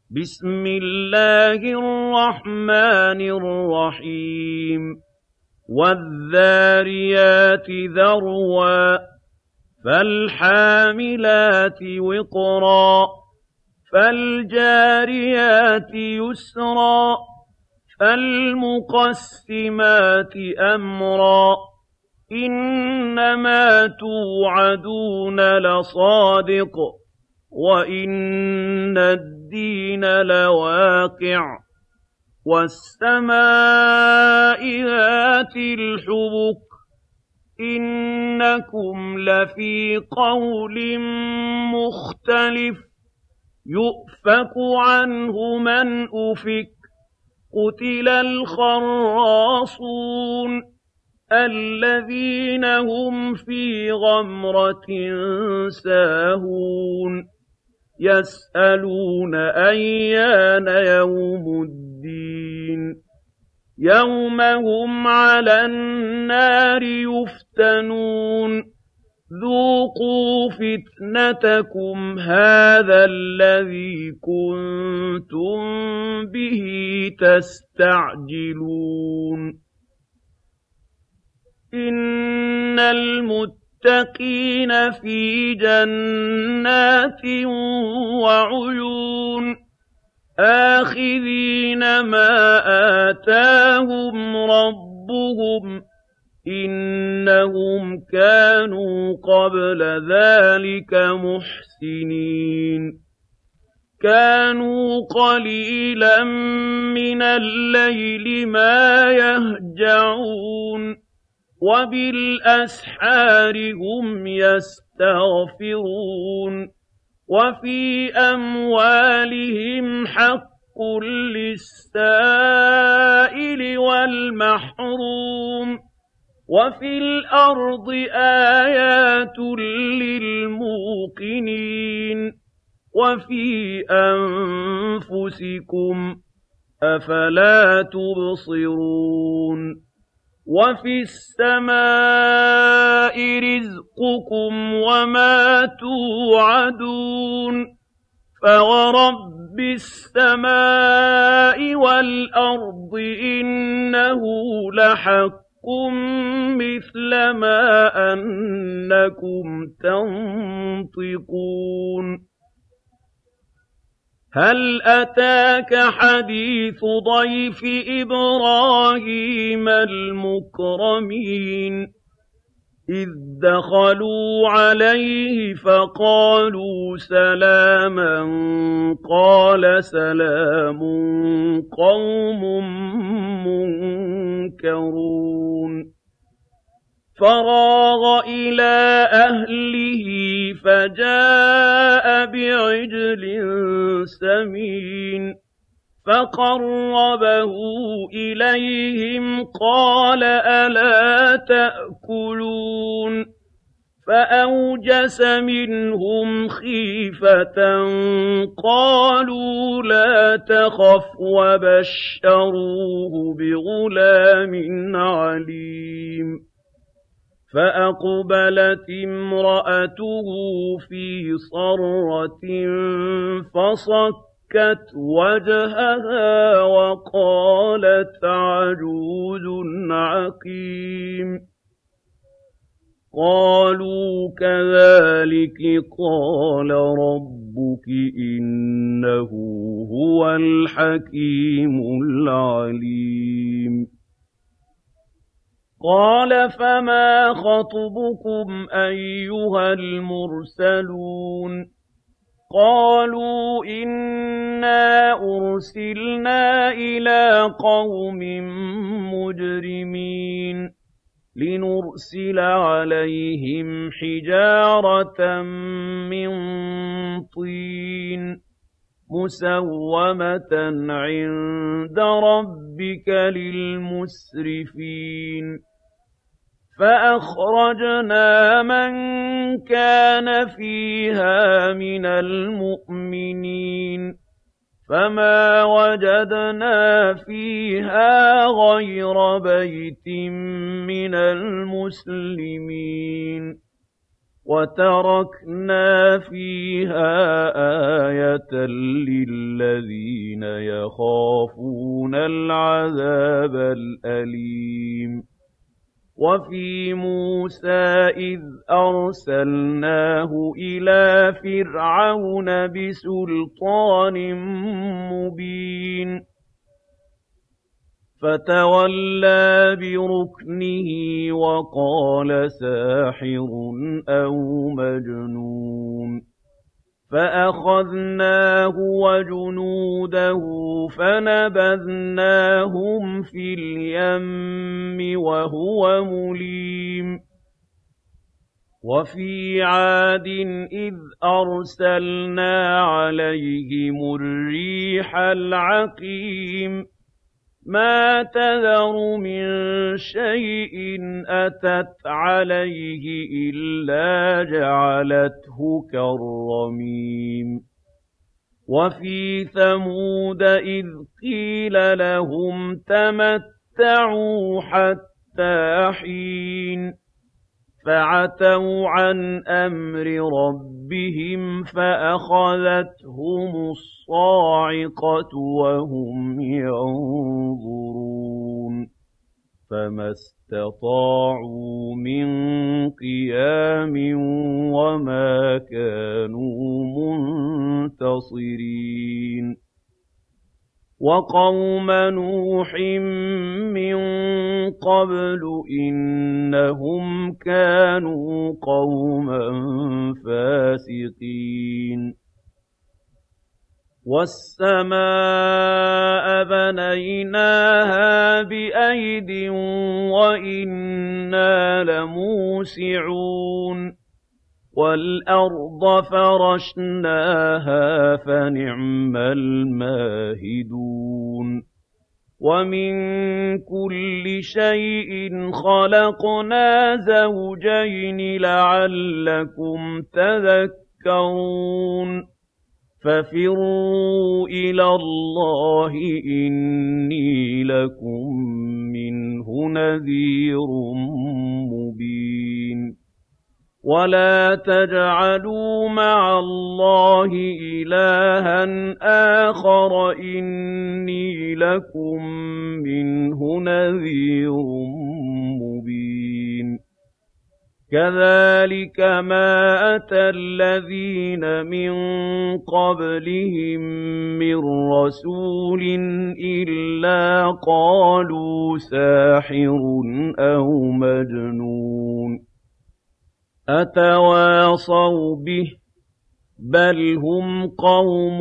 بسم الله الرحمن الرحيم والذاريات ذروا فالحاملات وقرا فالجاريات يسرا فالمقسمات أمرا إنما توعدون لصادق وإن الدين لواقع والسماء ذات الحبك إنكم لفي قول مختلف يؤفك عنه من أفك قتل الخراصون الذين هم في غمرة ساهون يسألون أيان يوم الدين يوم هم على النار يفتنون ذوقوا فتنتكم هذا الذي كنتم به تستعجلون إن المتقين في جنات وعيون آخذين ما آتاهم ربهم إنهم كانوا قبل ذلك محسنين كانوا قليلا من الليل ما يهجعون وبالأسحار هم يستغفرون وفي أموالهم حق للسائل والمحروم وفي الأرض آيات للموقنين وفي أنفسكم أفلا تبصرون وفي السماء رزقكم وما توعدون فورب السماء والأرض إنه لحق مثل ما أنكم تنطقون هل أتاك حديث ضيف إبراهيم المكرمين إذ دخلوا عليه فقالوا سلاما قال سلام قوم منكرون فراغ إلى أهله فجاء بعجل سمين فقربه إليهم قال ألا تأكلون فأوجس منهم خيفة قالوا لا تخف وبشروه بغلام عليم فأقبلت امرأته في صرة فصكت وجهها وقالت عجوز عقيم قالوا كذلك قال ربك إنه هو الحكيم العليم قال فما خطبكم أيها المرسلون قالوا إنا أرسلنا إلى قوم مجرمين لنرسل عليهم حجارة من طين مسومة عند ربك للمسرفين فأخرجنا من كان فيها من المؤمنين فما وجدنا فيها غير بيت من المسلمين وَتَرَكْنَا فِيهَا آيَةً لِّلَّذِينَ يَخَافُونَ الْعَذَابَ الْأَلِيمَ وَفِي مُوسَىٰ إِذْ أَرْسَلْنَاهُ إِلَىٰ فِرْعَوْنَ بِسُلْطَانٍ مُّبِينٍ فَتَوَلَّىٰ بِرُكْنِهِ وَقَالَ سَاحِرٌ أَوْ مَجْنُونٌ فَأَخَذْنَاهُ وَجُنُودَهُ فَنَبَذْنَاهُمْ فِي الْيَمِّ وَهُوَ مُلِيمٌ وَفِي عَادٍ إِذْ أَرْسَلْنَا عَلَيْهِمُ الرِّيحَ الْعَقِيمَ مَا تَذَرُ مِن شَيْءٍ أَتَتْ عَلَيْهِ إِلَّا جَعَلَتْهُ كَالرَّمِيمِ وَفِي ثَمُودَ إِذْ قِيلَ لَهُمْ تَمَتَّعُوا حَتَّىٰ حِينٍ فَعَتَوْا عَنْ أَمْرِ رَبِّهِمْ فَأَخَذَتْهُمُ الصَّاعِقَةُ وَهُمْ يَنظُرُونَ فَمَا اسْتَطَاعُوا مِن قِيَامٍ وَمَا كَانُوا مُنتَصِرِينَ وَقَوْمَ نُوحٍ مِّن قَبْلُ إِنَّهُمْ كَانُوا قَوْمًا فَاسِقِينَ وَالسَّمَاءَ بَنَيْنَاهَا بِأَيْدٍ وَإِنَّا لَمُوسِعُونَ وَالْأَرْضَ فَرَشْنَاهَا فَنِعْمَ الْمَاهِدُونَ وَمِن كُلِّ شَيْءٍ خَلَقْنَا زَوْجَيْنِ لَعَلَّكُمْ تَذَكَّرُونَ فَفِرُّوا إِلَى اللَّهِ إِنِّي لَكُم مِّنْهُ نَذِيرٌ مُّبِينٌ وَلَا تَجْعَلُوا مَعَ اللَّهِ إِلَٰهًا آخَرَ إِنِّي لَكُم مِّنْهُ نَذِيرٌ مُّبِينٌ كَذَٰلِكَ مَا أَتَى الَّذِينَ مِن قَبْلِهِم مِّن رَّسُولٍ إِلَّا قَالُوا سَاحِرٌ أَوْ مَجْنُونٌ أَتَوَاصَوْا بِهِ ۚ بَلْ هُمْ قَوْمٌ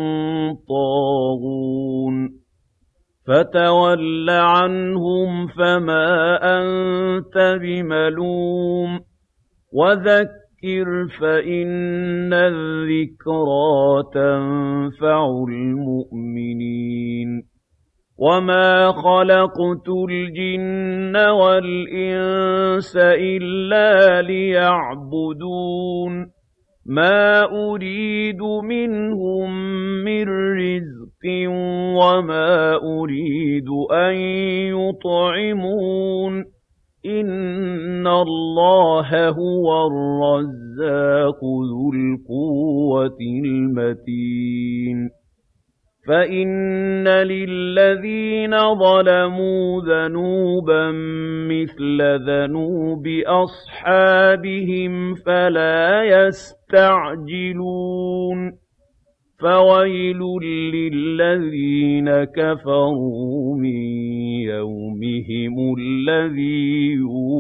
طَاغُونَ فَتَوَلَّ عَنْهُمْ فَمَا أَنتَ بِمَلُومٍ وَذَكِّرْ فَإِنَّ الذِّكْرَىٰ تَنفَعُ الْمُؤْمِنِينَ وَمَا خَلَقْتُ الْجِنَّ وَالْإِنسَ إِلَّا لِيَعْبُدُونِ مَا أُرِيدُ مِنْهُم مِّن رِّزْقٍ وَمَا أُرِيدُ أَن يُطْعِمُونِ إِنَّ اللَّهَ هُوَ الرَّزَّاقُ ذُو الْقُوَّةِ الْمَتِينُ فَإِنَّ لِلَّذِينَ ظَلَمُوا ذَنُوبًا مِّثْلَ ذَنُوبِ أَصْحَابِهِمْ فَلَا يَسْتَعْجِلُونِ فَوَيْلٌ لِّلَّذِينَ كَفَرُوا مِن يَوْمِهِمُ الَّذِي يُوعَدُونَ